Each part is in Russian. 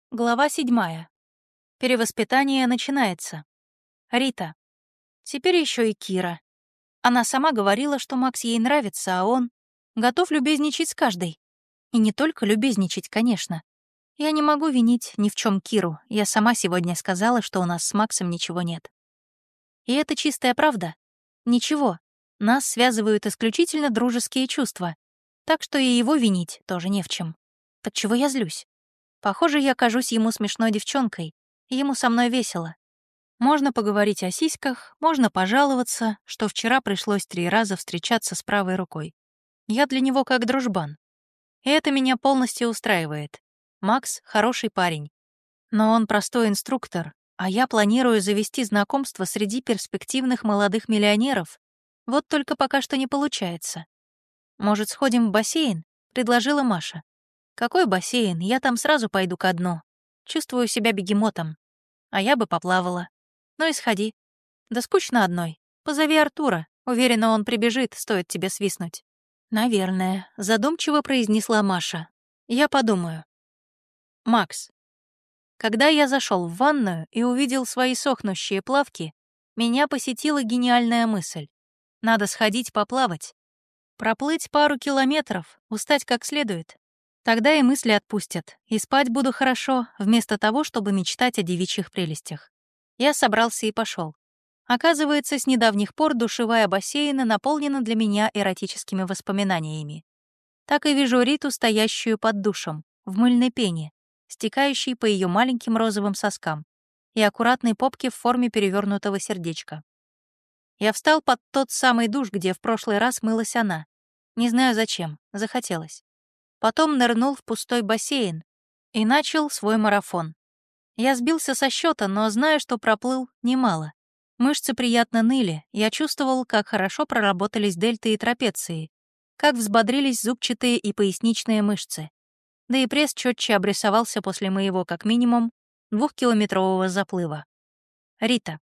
Глава 7. Перевоспитание начинается. Рита. Теперь еще и Кира. Она сама говорила, что Макс ей нравится, а он готов любезничать с каждой. И не только любезничать, конечно. Я не могу винить ни в чем Киру. Я сама сегодня сказала, что у нас с Максом ничего нет. И это чистая правда. Ничего. Нас связывают исключительно дружеские чувства. Так что и его винить тоже не в чем. Так чего я злюсь? Похоже, я кажусь ему смешной девчонкой, и ему со мной весело. Можно поговорить о сиськах, можно пожаловаться, что вчера пришлось 3 раза встречаться с правой рукой. Я для него как дружбан. И это меня полностью устраивает. Макс — хороший парень. Но он простой инструктор, а я планирую завести знакомство среди перспективных молодых миллионеров. Вот только пока что не получается. «Может, сходим в бассейн?» — предложила Маша. «Какой бассейн? Я там сразу пойду ко дну. Чувствую себя бегемотом. А я бы поплавала. Ну и сходи. Да скучно одной. Позови Артура. Уверена, он прибежит, стоит тебе свистнуть». «Наверное», — задумчиво произнесла Маша. «Я подумаю». Макс. Когда я зашел в ванную и увидел свои сохнущие плавки, меня посетила гениальная мысль. Надо сходить поплавать. Проплыть пару километров, устать как следует. Тогда и мысли отпустят, и спать буду хорошо, вместо того, чтобы мечтать о девичьих прелестях. Я собрался и пошел. Оказывается, с недавних пор душевая бассейна наполнена для меня эротическими воспоминаниями. Так и вижу Риту, стоящую под душем, в мыльной пене, стекающей по ее маленьким розовым соскам, и аккуратной попке в форме перевернутого сердечка. Я встал под тот самый душ, где в прошлый раз мылась она. Не знаю зачем, захотелось. Потом нырнул в пустой бассейн и начал свой марафон. Я сбился со счета, но знаю, что проплыл немало. Мышцы приятно ныли, я чувствовал, как хорошо проработались дельты и трапеции, как взбодрились зубчатые и поясничные мышцы. Да и пресс четче обрисовался после моего, как минимум, 2-километрового заплыва. Рита.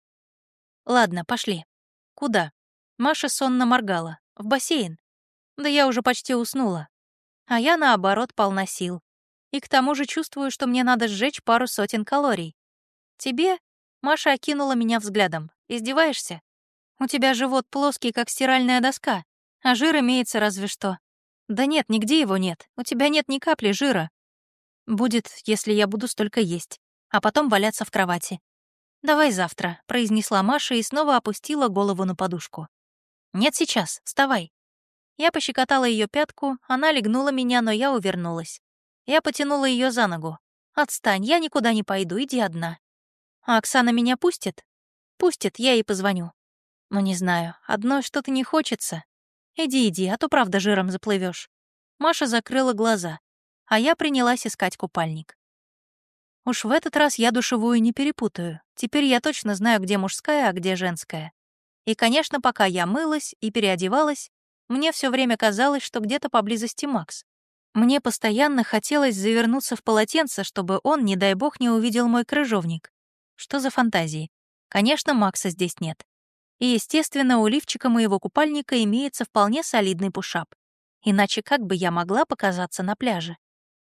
Ладно, пошли. Куда? Маша сонно моргала. В бассейн. Да я уже почти уснула. А я, наоборот, полна сил. И к тому же чувствую, что мне надо сжечь пару сотен калорий. Тебе? Маша окинула меня взглядом. Издеваешься? У тебя живот плоский, как стиральная доска, а жир имеется разве что. Да нет, нигде его нет. У тебя нет ни капли жира. Будет, если я буду столько есть, а потом валяться в кровати. «Давай завтра», — произнесла Маша и снова опустила голову на подушку. «Нет, сейчас, вставай». Я пощекотала ее пятку, она легнула меня, но я увернулась. Я потянула ее за ногу. «Отстань, я никуда не пойду, иди одна». «А Оксана меня пустит?» «Пустит, я ей позвоню». «Ну, не знаю, одной что-то не хочется. Иди, а то правда жиром заплывешь». Маша закрыла глаза, а я принялась искать купальник. Уж в этот раз я душевую не перепутаю. Теперь я точно знаю, где мужская, а где женская. И, конечно, пока я мылась и переодевалась, мне все время казалось, что где-то поблизости Макс. Мне постоянно хотелось завернуться в полотенце, чтобы он, не дай бог, не увидел мой крыжовник. Что за фантазии? Конечно, Макса здесь нет. И, естественно, у лифчика моего купальника имеется вполне солидный пушап. Иначе как бы я могла показаться на пляже?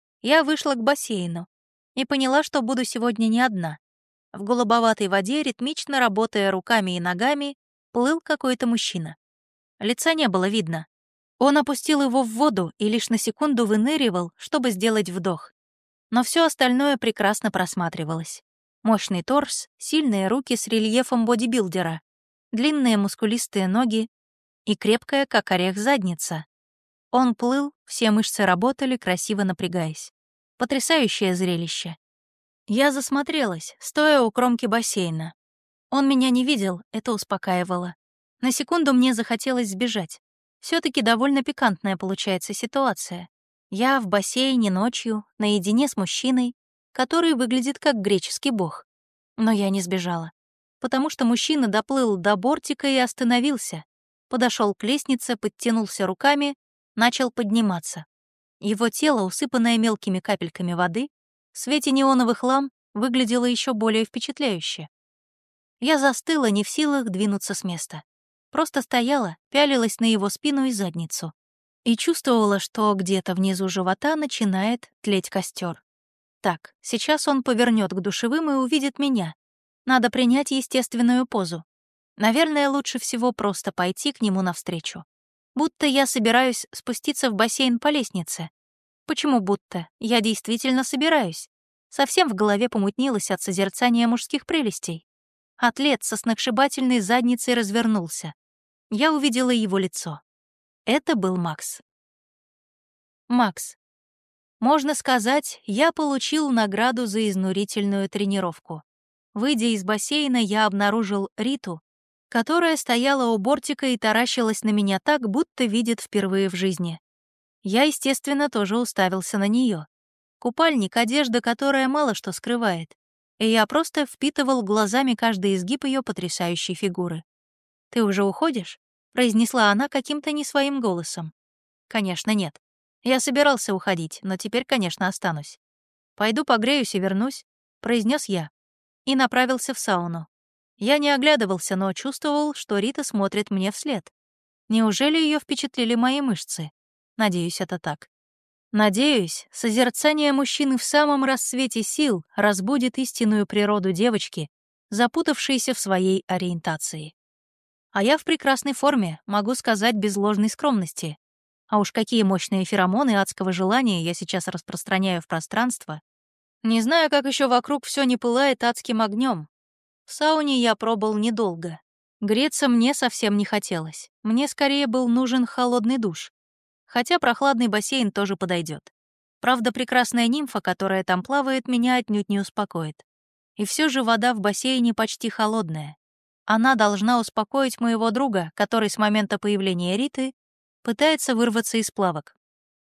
Я вышла к бассейну и поняла, что буду сегодня не одна. В голубоватой воде, ритмично работая руками и ногами, плыл какой-то мужчина. Лица не было видно. Он опустил его в воду и лишь на секунду выныривал, чтобы сделать вдох. Но все остальное прекрасно просматривалось. Мощный торс, сильные руки с рельефом бодибилдера, длинные мускулистые ноги и крепкая, как орех, задница. Он плыл, все мышцы работали, красиво напрягаясь. Потрясающее зрелище. Я засмотрелась, стоя у кромки бассейна. Он меня не видел, это успокаивало. На секунду мне захотелось сбежать. Все-таки довольно пикантная получается ситуация. Я в бассейне ночью, наедине с мужчиной, который выглядит как греческий бог. Но я не сбежала, потому что мужчина доплыл до бортика и остановился. Подошел к лестнице, подтянулся руками, начал подниматься. Его тело, усыпанное мелкими капельками воды, в свете неоновых ламп выглядело еще более впечатляюще. Я застыла, не в силах двинуться с места. Просто стояла, пялилась на его спину и задницу и чувствовала, что где-то внизу живота начинает тлеть костер. Так, сейчас он повернет к душевым и увидит меня. Надо принять естественную позу. Наверное, лучше всего просто пойти к нему навстречу. Будто я собираюсь спуститься в бассейн по лестнице. Почему будто? Я действительно собираюсь. Совсем в голове помутнилось от созерцания мужских прелестей. Атлет со сногсшибательной задницей развернулся. Я увидела его лицо. Это был Макс. Макс. Можно сказать, я получил награду за изнурительную тренировку. Выйдя из бассейна, я обнаружил Риту, которая стояла у бортика и таращилась на меня так, будто видит впервые в жизни. Я, естественно, тоже уставился на нее. Купальник — одежда, которая мало что скрывает, и я просто впитывал глазами каждый изгиб ее потрясающей фигуры. «Ты уже уходишь?» — произнесла она каким-то не своим голосом. «Конечно, нет. Я собирался уходить, но теперь, конечно, останусь. Пойду погреюсь и вернусь», — произнес я, и направился в сауну. Я не оглядывался, но чувствовал, что Рита смотрит мне вслед. Неужели ее впечатлили мои мышцы? Надеюсь, это так. Надеюсь, созерцание мужчины в самом расцвете сил разбудит истинную природу девочки, запутавшейся в своей ориентации. А я в прекрасной форме, могу сказать без ложной скромности. А уж какие мощные феромоны адского желания я сейчас распространяю в пространство. Не знаю, как еще вокруг все не пылает адским огнем. В сауне я пробыл недолго. Греться мне совсем не хотелось. Мне скорее был нужен холодный душ. Хотя прохладный бассейн тоже подойдет. Правда, прекрасная нимфа, которая там плавает, меня отнюдь не успокоит. И все же вода в бассейне почти холодная. Она должна успокоить моего друга, который с момента появления Риты пытается вырваться из плавок.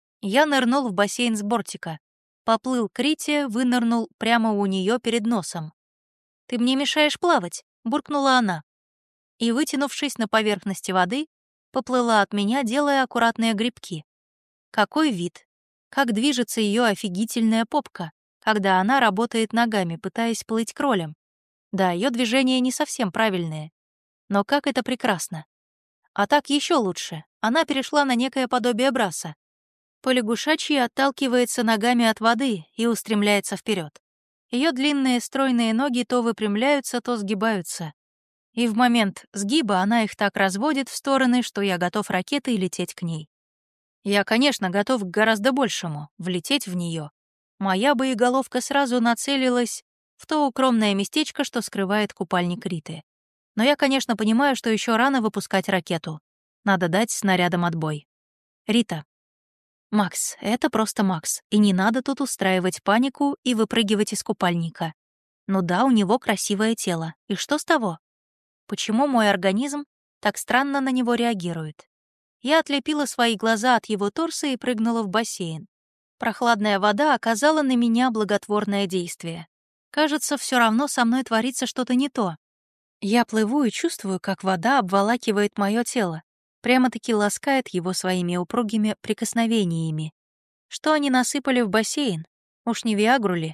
Я нырнул в бассейн с бортика, поплыл к Рите, вынырнул прямо у нее перед носом. «Ты мне мешаешь плавать», — буркнула она. И, вытянувшись на поверхности воды, поплыла от меня, делая аккуратные грибки. Какой вид! Как движется ее офигительная попка, когда она работает ногами, пытаясь плыть кролем. Да, ее движения не совсем правильные. Но как это прекрасно. А так еще лучше. Она перешла на некое подобие браса. Полягушачьи отталкивается ногами от воды и устремляется вперед. Ее длинные стройные ноги то выпрямляются, то сгибаются. И в момент сгиба она их так разводит в стороны, что я готов ракетой лететь к ней. Я, конечно, готов к гораздо большему — влететь в нее. Моя боеголовка сразу нацелилась в то укромное местечко, что скрывает купальник Риты. Но я, конечно, понимаю, что еще рано выпускать ракету. Надо дать снарядам отбой. Рита. Макс, это просто Макс, и не надо тут устраивать панику и выпрыгивать из купальника. Ну да, у него красивое тело, и что с того? Почему мой организм так странно на него реагирует? Я отлепила свои глаза от его торса и прыгнула в бассейн. Прохладная вода оказала на меня благотворное действие. Кажется, все равно со мной творится что-то не то. Я плыву и чувствую, как вода обволакивает мое тело, прямо-таки ласкает его своими упругими прикосновениями. Что они насыпали в бассейн? Уж не виагру ли?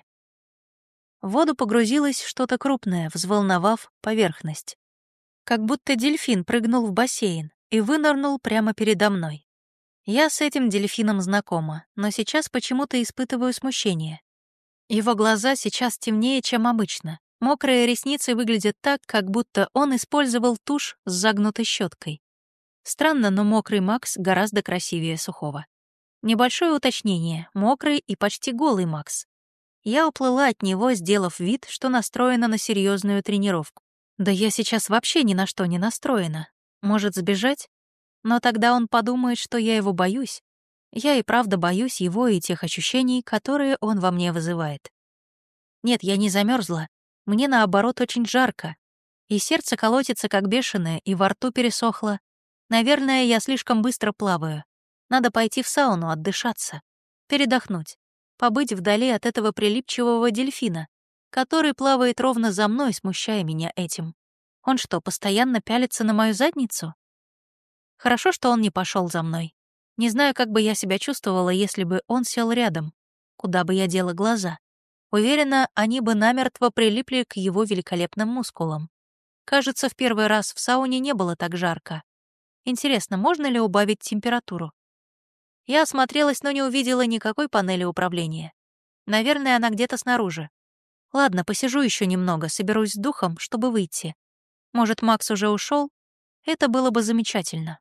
В воду погрузилось что-то крупное, взволновав поверхность. Как будто дельфин прыгнул в бассейн и вынырнул прямо передо мной. Я с этим дельфином знакома, но сейчас почему-то испытываю смущение. Его глаза сейчас темнее, чем обычно. Мокрые ресницы выглядят так, как будто он использовал тушь с загнутой щеткой. Странно, но мокрый Макс гораздо красивее сухого. Небольшое уточнение — мокрый и почти голый Макс. Я уплыла от него, сделав вид, что настроена на серьезную тренировку. Да я сейчас вообще ни на что не настроена. Может, сбежать? Но тогда он подумает, что я его боюсь. Я и правда боюсь его и тех ощущений, которые он во мне вызывает. Нет, я не замерзла. Мне, наоборот, очень жарко. И сердце колотится, как бешеное, и во рту пересохло. Наверное, я слишком быстро плаваю. Надо пойти в сауну, отдышаться. Передохнуть. Побыть вдали от этого прилипчивого дельфина, который плавает ровно за мной, смущая меня этим. Он что, постоянно пялится на мою задницу? Хорошо, что он не пошел за мной. Не знаю, как бы я себя чувствовала, если бы он сел рядом. Куда бы я дела глаза? Уверена, они бы намертво прилипли к его великолепным мускулам. Кажется, в первый раз в сауне не было так жарко. Интересно, можно ли убавить температуру? Я осмотрелась, но не увидела никакой панели управления. Наверное, она где-то снаружи. Ладно, посижу еще немного, соберусь с духом, чтобы выйти. Может, Макс уже ушел? Это было бы замечательно.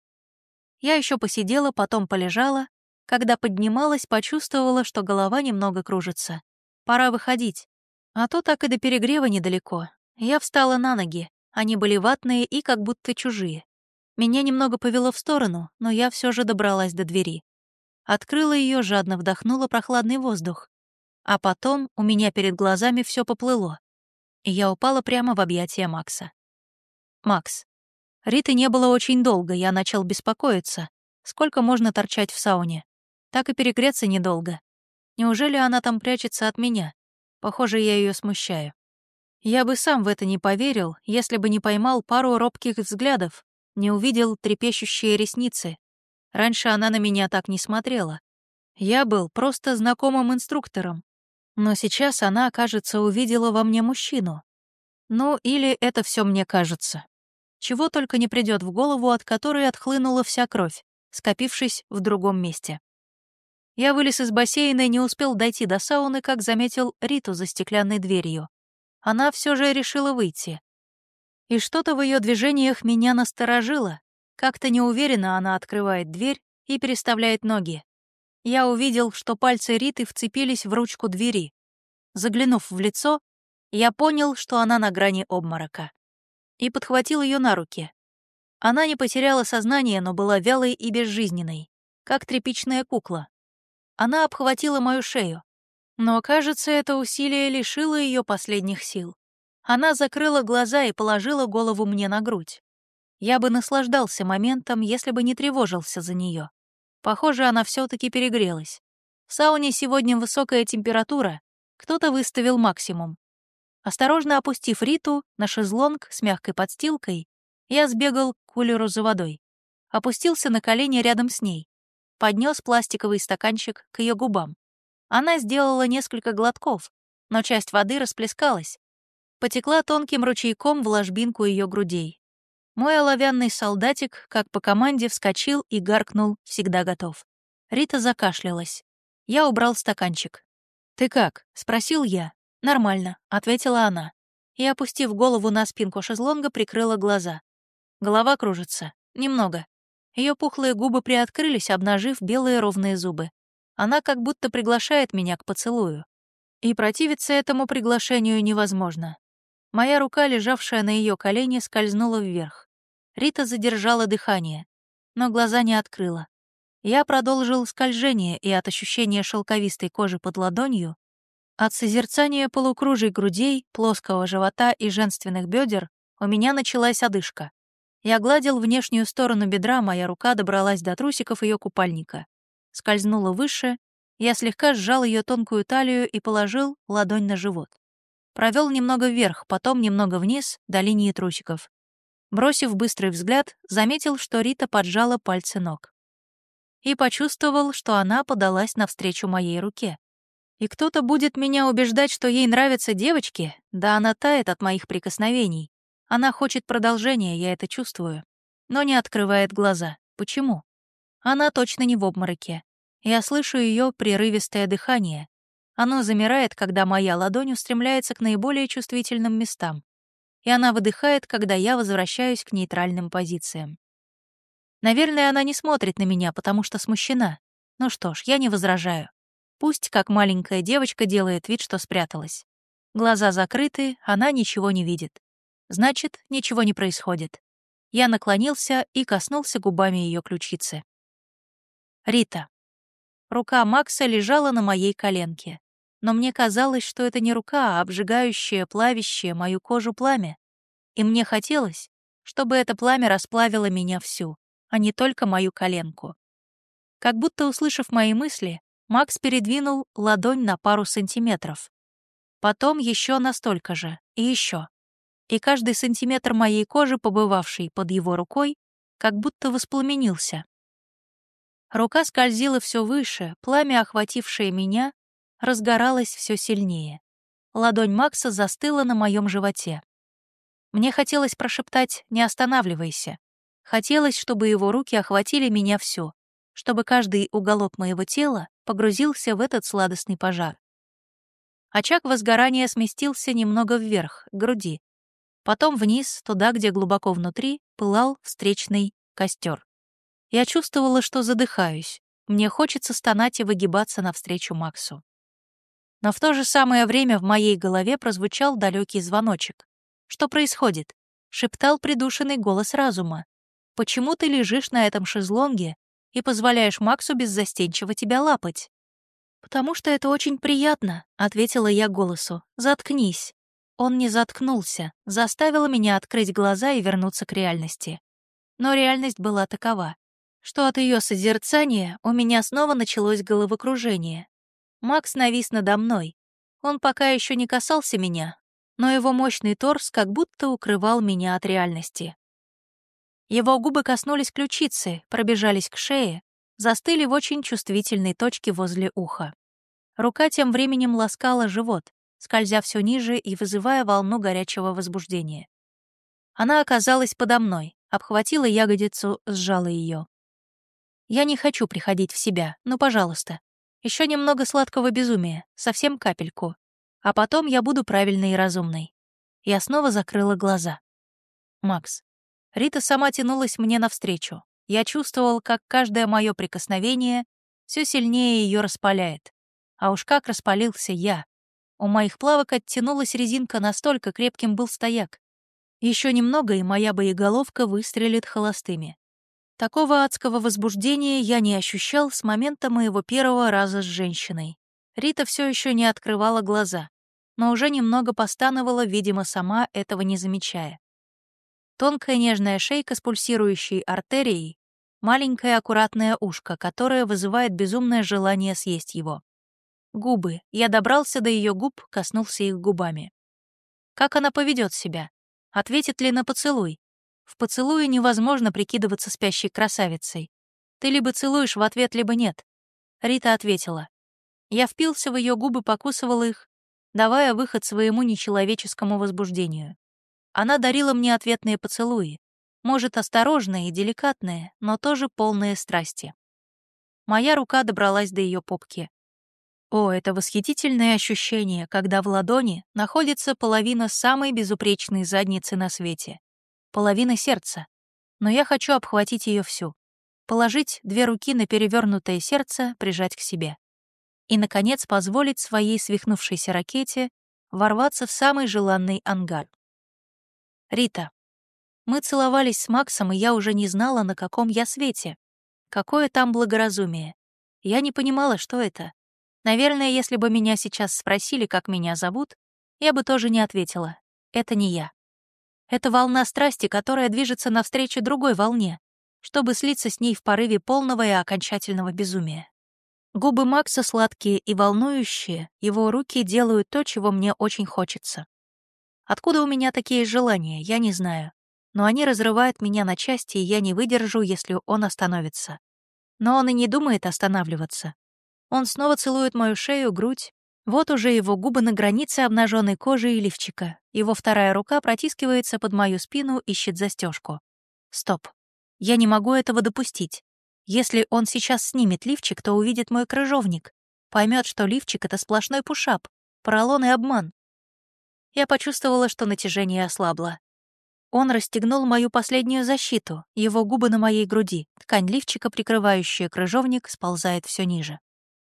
Я еще посидела, потом полежала. Когда поднималась, почувствовала, что голова немного кружится. Пора выходить. А то так и до перегрева недалеко. Я встала на ноги. Они были ватные и как будто чужие. Меня немного повело в сторону, но я все же добралась до двери. Открыла ее, жадно вдохнула прохладный воздух. А потом у меня перед глазами все поплыло. И я упала прямо в объятия Макса. Макс. Риты не было очень долго, я начал беспокоиться. Сколько можно торчать в сауне? Так и перегреться недолго. Неужели она там прячется от меня? Похоже, я ее смущаю. Я бы сам в это не поверил, если бы не поймал пару робких взглядов, не увидел трепещущие ресницы. Раньше она на меня так не смотрела. Я был просто знакомым инструктором. Но сейчас она, кажется, увидела во мне мужчину. Ну, или это все мне кажется. Чего только не придет в голову, от которой отхлынула вся кровь, скопившись в другом месте. Я вылез из бассейна и не успел дойти до сауны, как заметил Риту за стеклянной дверью. Она все же решила выйти. И что-то в ее движениях меня насторожило. Как-то неуверенно она открывает дверь и переставляет ноги. Я увидел, что пальцы Риты вцепились в ручку двери. Заглянув в лицо, я понял, что она на грани обморока. И подхватил ее на руки. Она не потеряла сознание, но была вялой и безжизненной, как тряпичная кукла. Она обхватила мою шею. Но, кажется, это усилие лишило ее последних сил. Она закрыла глаза и положила голову мне на грудь. Я бы наслаждался моментом, если бы не тревожился за нее. Похоже, она все-таки перегрелась. В сауне сегодня высокая температура, кто-то выставил максимум. Осторожно опустив Риту на шезлонг с мягкой подстилкой, я сбегал к кулеру за водой. Опустился на колени рядом с ней. Поднес пластиковый стаканчик к ее губам. Она сделала несколько глотков, но часть воды расплескалась. Потекла тонким ручейком в ложбинку ее грудей. Мой оловянный солдатик, как по команде, вскочил и гаркнул «всегда готов». Рита закашлялась. Я убрал стаканчик. «Ты как?» — спросил я. «Нормально», — ответила она. И, опустив голову на спинку шезлонга, прикрыла глаза. Голова кружится. Немного. Ее пухлые губы приоткрылись, обнажив белые ровные зубы. Она как будто приглашает меня к поцелую. И противиться этому приглашению невозможно. Моя рука, лежавшая на ее колене, скользнула вверх. Рита задержала дыхание, но глаза не открыла. Я продолжил скольжение, и от ощущения шелковистой кожи под ладонью, от созерцания полукружий грудей, плоского живота и женственных бедер у меня началась одышка. Я гладил внешнюю сторону бедра, моя рука добралась до трусиков ее купальника. Скользнула выше, я слегка сжал ее тонкую талию и положил ладонь на живот. Провел немного вверх, потом немного вниз, до линии трусиков. Бросив быстрый взгляд, заметил, что Рита поджала пальцы ног. И почувствовал, что она подалась навстречу моей руке. И кто-то будет меня убеждать, что ей нравятся девочки, да она тает от моих прикосновений. Она хочет продолжения, я это чувствую. Но не открывает глаза. Почему? Она точно не в обмороке. Я слышу ее прерывистое дыхание. Оно замирает, когда моя ладонь устремляется к наиболее чувствительным местам. И она выдыхает, когда я возвращаюсь к нейтральным позициям. Наверное, она не смотрит на меня, потому что смущена. Ну что ж, я не возражаю. Пусть, как маленькая девочка, делает вид, что спряталась. Глаза закрыты, она ничего не видит. Значит, ничего не происходит. Я наклонился и коснулся губами ее ключицы. Рита. Рука Макса лежала на моей коленке. Но мне казалось, что это не рука, а обжигающее, плавящее мою кожу пламя. И мне хотелось, чтобы это пламя расплавило меня всю, а не только мою коленку. Как будто услышав мои мысли, Макс передвинул ладонь на пару сантиметров. Потом еще на столько же, и еще. И каждый сантиметр моей кожи, побывавший под его рукой, как будто воспламенился. Рука скользила все выше, пламя, охватившее меня, разгоралось все сильнее. Ладонь Макса застыла на моем животе. Мне хотелось прошептать «не останавливайся». Хотелось, чтобы его руки охватили меня всю, чтобы каждый уголок моего тела погрузился в этот сладостный пожар. Очаг возгорания сместился немного вверх, к груди. Потом вниз, туда, где глубоко внутри, пылал встречный костер. Я чувствовала, что задыхаюсь. Мне хочется стонать и выгибаться навстречу Максу. Но в то же самое время в моей голове прозвучал далекий звоночек. «Что происходит?» — шептал придушенный голос разума. «Почему ты лежишь на этом шезлонге и позволяешь Максу беззастенчиво тебя лапать?» «Потому что это очень приятно», — ответила я голосу. «Заткнись». Он не заткнулся, заставил меня открыть глаза и вернуться к реальности. Но реальность была такова, что от ее созерцания у меня снова началось головокружение. Макс навис надо мной. Он пока еще не касался меня, но его мощный торс как будто укрывал меня от реальности. Его губы коснулись ключицы, пробежались к шее, застыли в очень чувствительной точке возле уха. Рука тем временем ласкала живот, скользя все ниже и вызывая волну горячего возбуждения. Она оказалась подо мной, обхватила ягодицу, сжала ее. «Я не хочу приходить в себя, ну, пожалуйста. Еще немного сладкого безумия, совсем капельку. А потом я буду правильной и разумной». Я снова закрыла глаза. «Макс». Рита сама тянулась мне навстречу. Я чувствовал, как каждое мое прикосновение все сильнее ее распаляет. А уж как распалился я. У моих плавок оттянулась резинка, настолько крепким был стояк. Еще немного, и моя боеголовка выстрелит холостыми. Такого адского возбуждения я не ощущал с момента моего первого раза с женщиной. Рита все еще не открывала глаза, но уже немного постановала, видимо, сама этого не замечая. Тонкая нежная шейка с пульсирующей артерией, маленькое аккуратное ушко, которое вызывает безумное желание съесть его. Губы. Я добрался до ее губ, коснулся их губами. Как она поведет себя? Ответит ли на поцелуй? В поцелуе невозможно прикидываться спящей красавицей. Ты либо целуешь в ответ, либо нет. Рита ответила. Я впился в ее губы, покусывал их, давая выход своему нечеловеческому возбуждению. Она дарила мне ответные поцелуи, может, осторожные и деликатные, но тоже полные страсти. Моя рука добралась до ее попки. О, это восхитительное ощущение, когда в ладони находится половина самой безупречной задницы на свете. Половина сердца. Но я хочу обхватить ее всю. Положить 2 руки на перевернутое сердце, прижать к себе. И, наконец, позволить своей свихнувшейся ракете ворваться в самый желанный ангар. Рита. Мы целовались с Максом, и я уже не знала, на каком я свете. Какое там благоразумие. Я не понимала, что это. Наверное, если бы меня сейчас спросили, как меня зовут, я бы тоже не ответила. Это не я. Это волна страсти, которая движется навстречу другой волне, чтобы слиться с ней в порыве полного и окончательного безумия. Губы Макса сладкие и волнующие, его руки делают то, чего мне очень хочется. Откуда у меня такие желания, я не знаю. Но они разрывают меня на части, и я не выдержу, если он остановится. Но он и не думает останавливаться. Он снова целует мою шею, грудь. Вот уже его губы на границе обнаженной кожи и лифчика. Его вторая рука протискивается под мою спину, ищет застежку. Стоп. Я не могу этого допустить. Если он сейчас снимет лифчик, то увидит мой крыжовник. Поймет, что лифчик — это сплошной пушап, поролон и обман. Я почувствовала, что натяжение ослабло. Он расстегнул мою последнюю защиту, его губы на моей груди, ткань лифчика, прикрывающая крыжовник, сползает все ниже.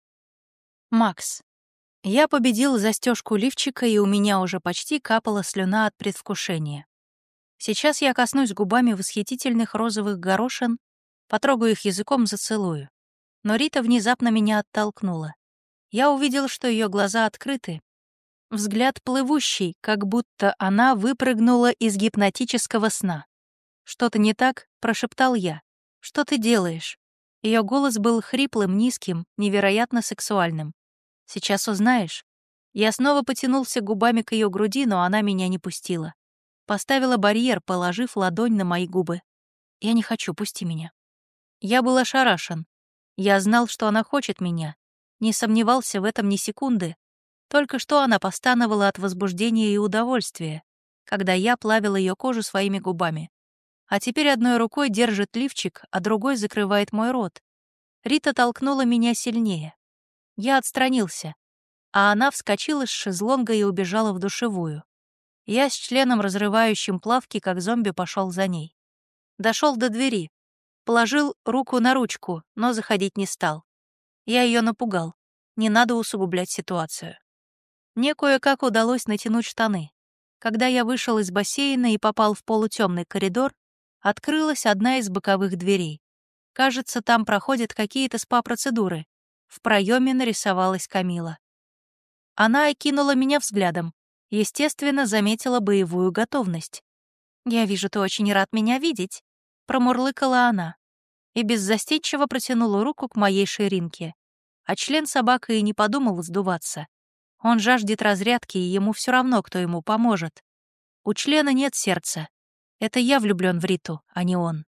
Макс. Я победил застежку лифчика, и у меня уже почти капала слюна от предвкушения. Сейчас я коснусь губами восхитительных розовых горошин, потрогаю их языком, зацелую. Но Рита внезапно меня оттолкнула. Я увидел, что ее глаза открыты. Взгляд плывущий, как будто она выпрыгнула из гипнотического сна. «Что-то не так?» — прошептал я. «Что ты делаешь?» Ее голос был хриплым, низким, невероятно сексуальным. «Сейчас узнаешь». Я снова потянулся губами к ее груди, но она меня не пустила. Поставила барьер, положив ладонь на мои губы. «Я не хочу, пусти меня». Я был ошарашен. Я знал, что она хочет меня. Не сомневался в этом ни секунды. Только что она постановала от возбуждения и удовольствия, когда я плавил ее кожу своими губами. А теперь одной рукой держит лифчик, а другой закрывает мой рот. Рита толкнула меня сильнее. Я отстранился. а она вскочила с шезлонга и убежала в душевую. Я с членом, разрывающим плавки, как зомби, пошел за ней. Дошел до двери, положил руку на ручку, но заходить не стал. Я ее напугал. Не надо усугублять ситуацию. Мне кое-как удалось натянуть штаны. Когда я вышел из бассейна и попал в полутемный коридор, открылась одна из боковых дверей. Кажется, там проходят какие-то спа-процедуры. В проеме нарисовалась Камила. Она окинула меня взглядом. Естественно, заметила боевую готовность. «Я вижу, ты очень рад меня видеть», — промурлыкала она. И беззастенчиво протянула руку к моей ширинке. А член собака и не подумал сдуваться. Он жаждет разрядки, и ему все равно, кто ему поможет. У члена нет сердца. Это я влюблен в Риту, а не он.